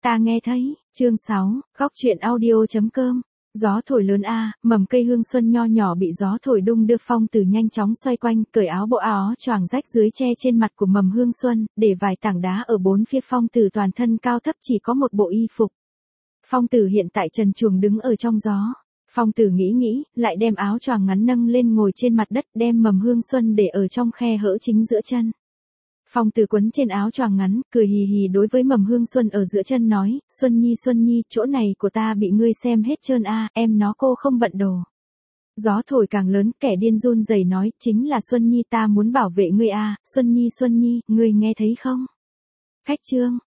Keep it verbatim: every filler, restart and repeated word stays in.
Ta nghe thấy, chương sáu, góc truyện audio.com. Gió thổi lớn a, mầm cây hương xuân nho nhỏ bị gió thổi đung đưa, Phong Tử nhanh chóng xoay quanh, cởi áo bộ áo choàng rách dưới che trên mặt của mầm hương xuân, để vài tảng đá ở bốn phía. Phong Tử toàn thân cao thấp chỉ có một bộ y phục. Phong Tử hiện tại trần truồng đứng ở trong gió. Phong Tử nghĩ nghĩ, lại đem áo choàng ngắn nâng lên ngồi trên mặt đất, đem mầm hương xuân để ở trong khe hở chính giữa chân. Phong Tử quấn trên áo choàng ngắn, cười hì hì đối với mầm hương xuân ở giữa chân nói, Xuân Nhi Xuân Nhi, chỗ này của ta bị ngươi xem hết trơn a, em nó cô không bận đồ. Gió thổi càng lớn, kẻ điên run rẩy nói, chính là Xuân Nhi, ta muốn bảo vệ ngươi a, Xuân Nhi Xuân Nhi, ngươi nghe thấy không? Khách trương,